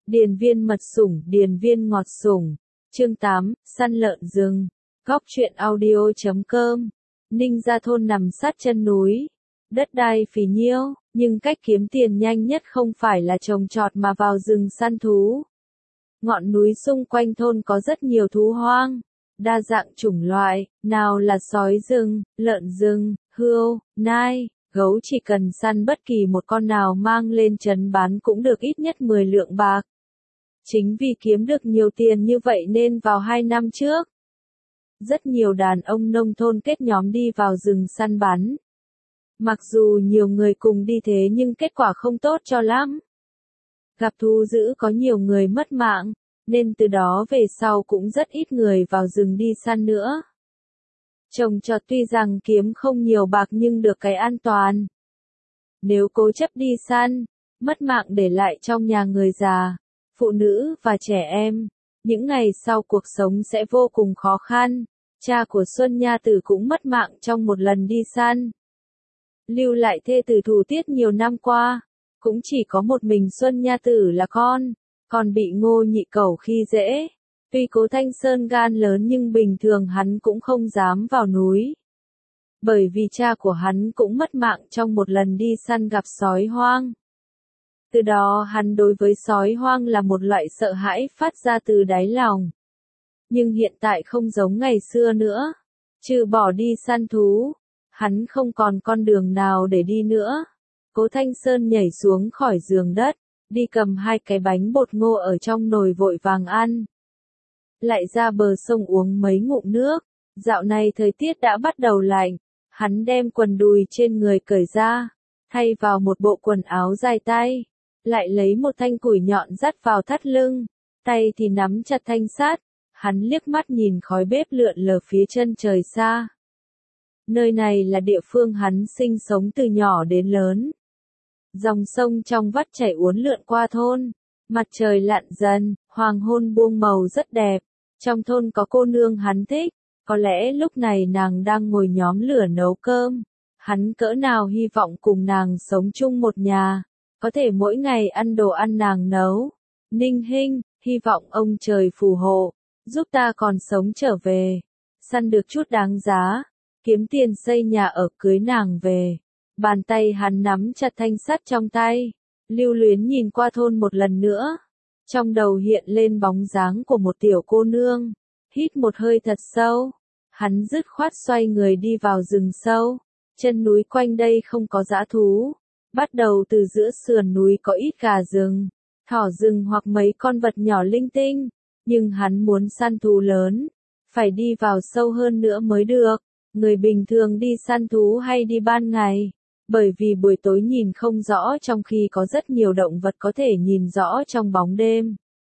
Điền viên mật sủng, điền viên ngọt sủng. Chương 8, săn lợn rừng. Góc truyện audio.com. Ninh Gia thôn nằm sát chân núi. Đất đai phì nhiêu, nhưng cách kiếm tiền nhanh nhất không phải là trồng trọt mà vào rừng săn thú. Ngọn núi xung quanh thôn có rất nhiều thú hoang, đa dạng chủng loại, nào là sói rừng, lợn rừng, hươu, nai, gấu, chỉ cần săn bất kỳ một con nào mang lên trấn bán cũng được ít nhất 10 lượng bạc. Chính vì kiếm được nhiều tiền như vậy nên vào 2 năm trước, rất nhiều đàn ông nông thôn kết nhóm đi vào rừng săn bắn. Mặc dù nhiều người cùng đi thế nhưng kết quả không tốt cho lắm. Gặp thú dữ có nhiều người mất mạng, nên từ đó về sau cũng rất ít người vào rừng đi săn nữa. Trồng trọt tuy rằng kiếm không nhiều bạc nhưng được cái an toàn. Nếu cố chấp đi săn, mất mạng để lại trong nhà người già, phụ nữ và trẻ em, những ngày sau cuộc sống sẽ vô cùng khó khăn. Cha của Xuân Nha Tử cũng mất mạng trong một lần đi săn. Lưu lại thê tử thủ tiết nhiều năm qua, cũng chỉ có một mình Xuân Nha Tử là con, còn bị Ngô Nhị Cẩu khi dễ. Tuy Cố Thanh Sơn gan lớn nhưng bình thường hắn cũng không dám vào núi. Bởi vì cha của hắn cũng mất mạng trong một lần đi săn gặp sói hoang. Từ đó hắn đối với sói hoang là một loại sợ hãi phát ra từ đáy lòng. Nhưng hiện tại không giống ngày xưa nữa. Trừ bỏ đi săn thú, hắn không còn con đường nào để đi nữa. Cố Thanh Sơn nhảy xuống khỏi giường đất, đi cầm 2 cái bánh bột ngô ở trong nồi vội vàng ăn. Lại ra bờ sông uống mấy ngụm nước. Dạo này thời tiết đã bắt đầu lạnh, hắn đem quần đùi trên người cởi ra, thay vào một bộ quần áo dài tay, lại lấy một thanh củi nhọn dắt vào thắt lưng, tay thì nắm chặt thanh sắt. Hắn liếc mắt nhìn khói bếp lượn lờ phía chân trời xa. Nơi này là địa phương hắn sinh sống từ nhỏ đến lớn. Dòng sông trong vắt chảy uốn lượn qua thôn. Mặt trời lặn dần, hoàng hôn buông màu rất đẹp. Trong thôn có cô nương hắn thích. Có lẽ lúc này nàng đang ngồi nhóm lửa nấu cơm. Hắn cỡ nào hy vọng cùng nàng sống chung một nhà. Có thể mỗi ngày ăn đồ ăn nàng nấu. Ninh Hinh, hy vọng ông trời phù hộ, giúp ta còn sống trở về. Săn được chút đáng giá. Kiếm tiền xây nhà ở cưới nàng về. Bàn tay hắn nắm chặt thanh sắt trong tay. Lưu luyến nhìn qua thôn một lần nữa. Trong đầu hiện lên bóng dáng của một tiểu cô nương. Hít một hơi thật sâu. Hắn dứt khoát xoay người đi vào rừng sâu. Chân núi quanh đây không có dã thú. Bắt đầu từ giữa sườn núi có ít gà rừng, thỏ rừng hoặc mấy con vật nhỏ linh tinh. Nhưng hắn muốn săn thú lớn, phải đi vào sâu hơn nữa mới được. Người bình thường đi săn thú hay đi ban ngày, bởi vì buổi tối nhìn không rõ trong khi có rất nhiều động vật có thể nhìn rõ trong bóng đêm.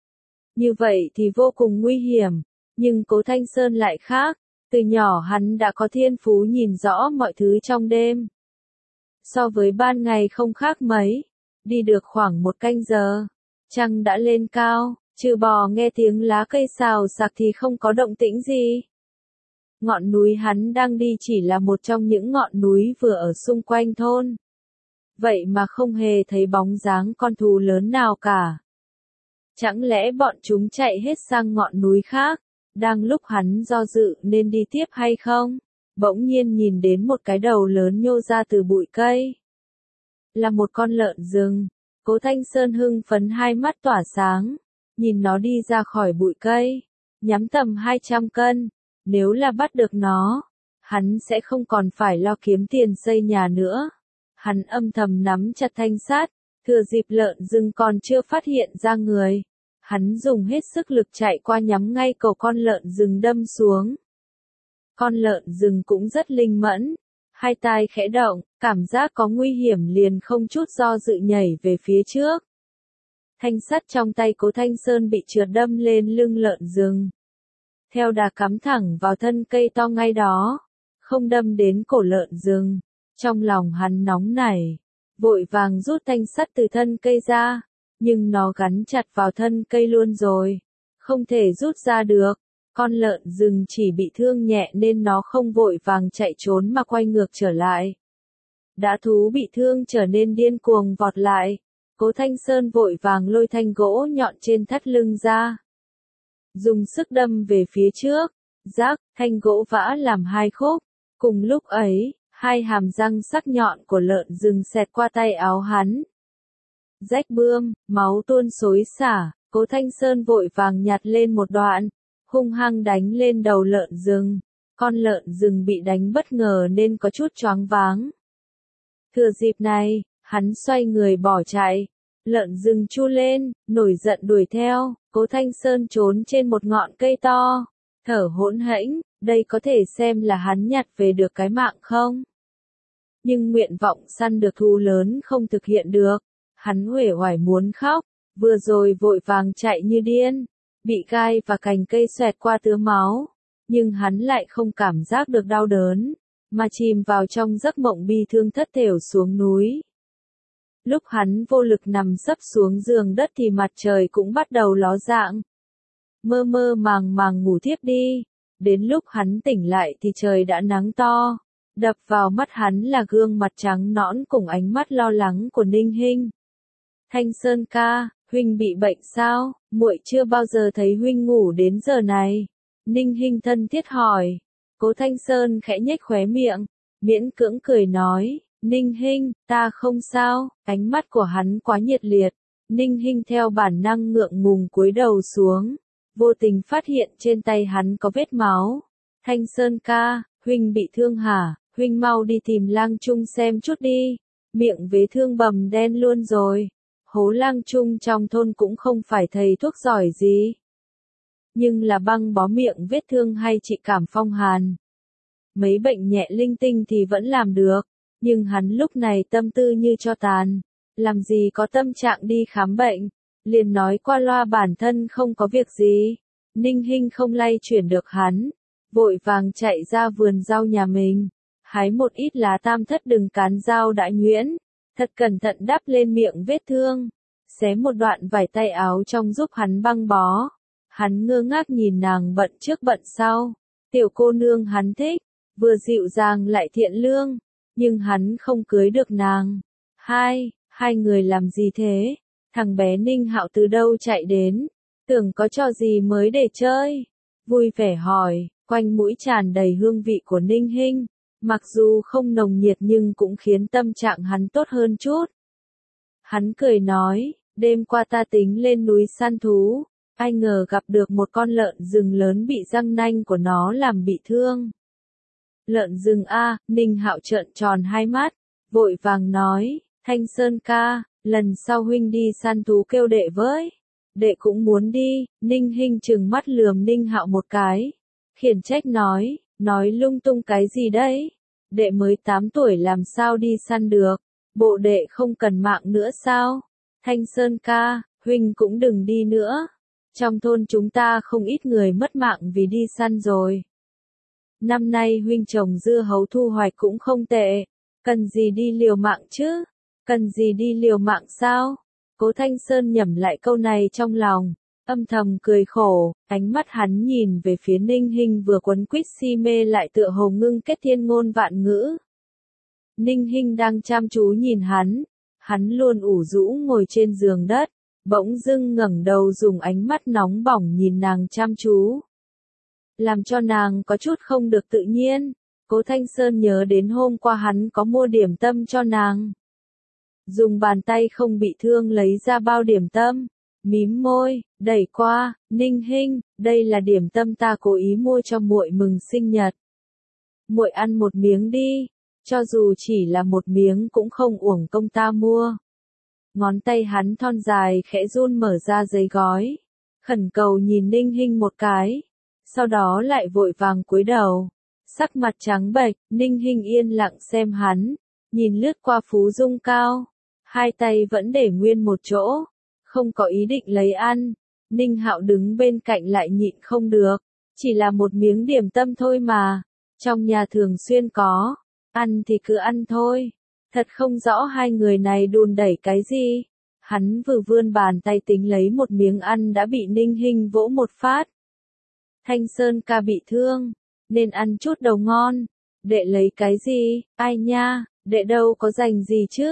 Như vậy thì vô cùng nguy hiểm, nhưng Cố Thanh Sơn lại khác, từ nhỏ hắn đã có thiên phú nhìn rõ mọi thứ trong đêm. So với ban ngày không khác mấy, đi được khoảng 1 canh giờ, trăng đã lên cao. Trừ bò nghe tiếng lá cây xào xạc thì không có động tĩnh gì. Ngọn núi hắn đang đi chỉ là một trong những ngọn núi vừa ở xung quanh thôn. Vậy mà không hề thấy bóng dáng con thú lớn nào cả. Chẳng lẽ bọn chúng chạy hết sang ngọn núi khác? Đang lúc hắn do dự nên đi tiếp hay không? Bỗng nhiên nhìn đến một cái đầu lớn nhô ra từ bụi cây. Là một con lợn rừng. Cố Thanh Sơn hưng phấn, hai mắt tỏa sáng. Nhìn nó đi ra khỏi bụi cây, nhắm tầm 200 cân, nếu là bắt được nó, hắn sẽ không còn phải lo kiếm tiền xây nhà nữa. Hắn âm thầm nắm chặt thanh sắt, thừa dịp lợn rừng còn chưa phát hiện ra người. Hắn dùng hết sức lực chạy qua nhắm ngay cổ con lợn rừng đâm xuống. Con lợn rừng cũng rất linh mẫn, hai tai khẽ động, cảm giác có nguy hiểm liền không chút do dự nhảy về phía trước. Thanh sắt trong tay Cố Thanh Sơn bị trượt đâm lên lưng lợn rừng. Theo đà cắm thẳng vào thân cây to ngay đó, không đâm đến cổ lợn rừng. Trong lòng hắn nóng nảy, vội vàng rút thanh sắt từ thân cây ra, nhưng nó gắn chặt vào thân cây luôn rồi, không thể rút ra được. Con lợn rừng chỉ bị thương nhẹ nên nó không vội vàng chạy trốn mà quay ngược trở lại. Dã thú bị thương trở nên điên cuồng vọt lại. Cố Thanh Sơn vội vàng lôi thanh gỗ nhọn trên thắt lưng ra. Dùng sức đâm về phía trước, rác, thanh gỗ vã làm hai khúc. Cùng lúc ấy, hai hàm răng sắc nhọn của lợn rừng xẹt qua tay áo hắn. Rách bươm, máu tuôn xối xả, Cố Thanh Sơn vội vàng nhặt lên một đoạn, hung hăng đánh lên đầu lợn rừng. Con lợn rừng bị đánh bất ngờ nên có chút choáng váng. Thừa dịp này, hắn xoay người bỏ chạy. Lợn rừng chu lên, nổi giận đuổi theo. Cố Thanh Sơn trốn trên một ngọn cây to, thở hỗn hển, đây có thể xem là hắn nhặt về được cái mạng không? Nhưng nguyện vọng săn được thú lớn không thực hiện được, hắn uể oải muốn khóc, vừa rồi vội vàng chạy như điên, bị gai và cành cây xoẹt qua tứa máu, nhưng hắn lại không cảm giác được đau đớn, mà chìm vào trong giấc mộng bi thương thất thểu xuống núi. Lúc hắn vô lực nằm sấp xuống giường đất thì mặt trời cũng bắt đầu ló dạng. Mơ mơ màng màng ngủ thiếp đi, đến lúc hắn tỉnh lại thì trời đã nắng to, đập vào mắt hắn là gương mặt trắng nõn cùng ánh mắt lo lắng của Ninh Hinh. Thanh Sơn ca, huynh bị bệnh sao? Muội chưa bao giờ thấy huynh ngủ đến giờ này. Ninh Hinh thân thiết hỏi. Cố Thanh Sơn khẽ nhếch khóe miệng, miễn cưỡng cười nói. Ninh Hinh, ta không sao, ánh mắt của hắn quá nhiệt liệt. Ninh Hinh theo bản năng ngượng ngùng cúi đầu xuống, vô tình phát hiện trên tay hắn có vết máu. Thanh Sơn ca, huynh bị thương hả? Huynh mau đi tìm Lang Trung xem chút đi, miệng vết thương bầm đen luôn rồi. Hố Lang Trung trong thôn cũng không phải thầy thuốc giỏi gì, nhưng là băng bó miệng vết thương hay trị cảm phong hàn. Mấy bệnh nhẹ linh tinh thì vẫn làm được. Nhưng hắn lúc này tâm tư như tro tàn, làm gì có tâm trạng đi khám bệnh, liền nói qua loa bản thân không có việc gì. Ninh Hinh không lay chuyển được hắn, vội vàng chạy ra vườn rau nhà mình, hái một ít lá tam thất đừng cán dao đã nhuyễn, thật cẩn thận đắp lên miệng vết thương, xé một đoạn vải tay áo trong giúp hắn băng bó. Hắn ngơ ngác nhìn nàng bận trước bận sau, tiểu cô nương hắn thích, vừa dịu dàng lại thiện lương. Nhưng hắn không cưới được nàng. Hai người làm gì thế? Thằng bé Ninh Hạo từ đâu chạy đến? Tưởng có trò gì mới để chơi? Vui vẻ hỏi, quanh mũi tràn đầy hương vị của Ninh Hinh. Mặc dù không nồng nhiệt nhưng cũng khiến tâm trạng hắn tốt hơn chút. Hắn cười nói, đêm qua ta tính lên núi săn thú. Ai ngờ gặp được một con lợn rừng lớn bị răng nanh của nó làm bị thương. Lợn rừng a, Ninh Hạo trợn tròn hai mắt, vội vàng nói, Thanh Sơn ca, lần sau huynh đi săn thú kêu đệ với. Đệ cũng muốn đi. Ninh Hinh trừng mắt lườm Ninh Hạo một cái, khiển trách nói lung tung cái gì đấy? Đệ mới 8 tuổi làm sao đi săn được? Bộ đệ không cần mạng nữa sao? Thanh Sơn ca, huynh cũng đừng đi nữa. Trong thôn chúng ta không ít người mất mạng vì đi săn rồi. Năm nay huynh trồng dưa hấu thu hoạch cũng không tệ, cần gì đi liều mạng chứ? Cần gì đi liều mạng sao? Cố Thanh Sơn nhẩm lại câu này trong lòng, âm thầm cười khổ, ánh mắt hắn nhìn về phía Ninh Hinh vừa quấn quýt si mê lại tựa hồ ngưng kết thiên ngôn vạn ngữ. Ninh Hinh đang chăm chú nhìn hắn luôn ủ rũ ngồi trên giường đất, bỗng dưng ngẩng đầu dùng ánh mắt nóng bỏng nhìn nàng chăm chú. Làm cho nàng có chút không được tự nhiên. Cố Thanh Sơn nhớ đến hôm qua hắn có mua điểm tâm cho nàng. Dùng bàn tay không bị thương lấy ra bao điểm tâm, mím môi, đẩy qua, Ninh Hinh, đây là điểm tâm ta cố ý mua cho muội mừng sinh nhật. Muội ăn một miếng đi, cho dù chỉ là một miếng cũng không uổng công ta mua. Ngón tay hắn thon dài khẽ run mở ra giấy gói, khẩn cầu nhìn Ninh Hinh một cái. Sau đó lại vội vàng cúi đầu, sắc mặt trắng bệch. Ninh Hinh yên lặng xem hắn, nhìn lướt qua phú dung cao, hai tay vẫn để nguyên một chỗ, không có ý định lấy ăn. Ninh Hạo đứng bên cạnh lại nhịn không được, chỉ là một miếng điểm tâm thôi mà, trong nhà thường xuyên có, ăn thì cứ ăn thôi. Thật không rõ hai người này đùn đẩy cái gì. Hắn vừa vươn bàn tay tính lấy một miếng ăn đã bị Ninh Hinh vỗ một phát. Thanh Sơn ca bị thương, nên ăn chút đầu ngon. Đệ lấy cái gì? Ai nha, đệ đâu có dành gì chứ?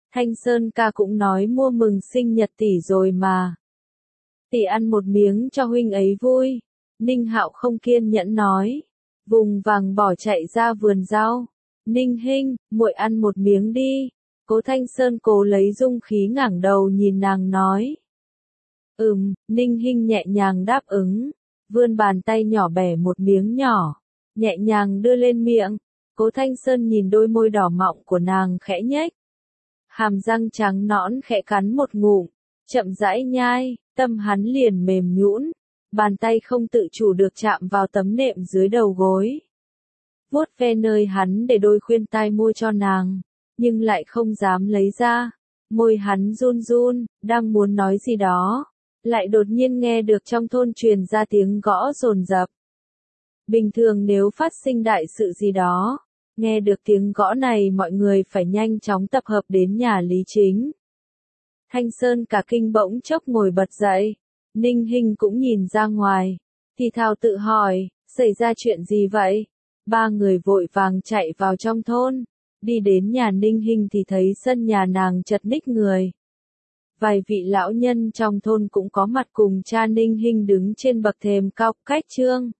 Thanh Sơn ca cũng nói mua mừng sinh nhật tỷ rồi mà. Tỷ ăn một miếng cho huynh ấy vui. Ninh Hạo không kiên nhẫn nói. Vùng vàng bỏ chạy ra vườn rau. Ninh huynh, muội ăn một miếng đi. Cố Thanh Sơn cố lấy dung khí ngẩng đầu nhìn nàng nói. Ninh huynh nhẹ nhàng đáp ứng. Vươn bàn tay nhỏ bẻ một miếng nhỏ. Nhẹ nhàng đưa lên miệng. Cố Thanh Sơn nhìn đôi môi đỏ mọng của nàng khẽ nhếch. Hàm răng trắng nõn khẽ cắn một ngụm. Chậm rãi nhai, tâm hắn liền mềm nhũn. Bàn tay không tự chủ được chạm vào tấm nệm dưới đầu gối. Vuốt ve nơi hắn để đôi khuyên tai mua cho nàng, nhưng lại không dám lấy ra. Môi hắn run run, đang muốn nói gì đó, lại đột nhiên nghe được trong thôn truyền ra tiếng gõ dồn dập. Bình thường nếu phát sinh đại sự gì đó, nghe được tiếng gõ này mọi người phải nhanh chóng tập hợp đến nhà Lý Chính. Thanh Sơn cả kinh bỗng chốc ngồi bật dậy, Ninh Hinh cũng nhìn ra ngoài, thì thào tự hỏi, xảy ra chuyện gì vậy? Ba người vội vàng chạy vào trong thôn, đi đến nhà Ninh Hinh thì thấy sân nhà nàng chật ních người. Vài vị lão nhân trong thôn cũng có mặt cùng cha Ninh Hinh đứng trên bậc thềm cao cách trương.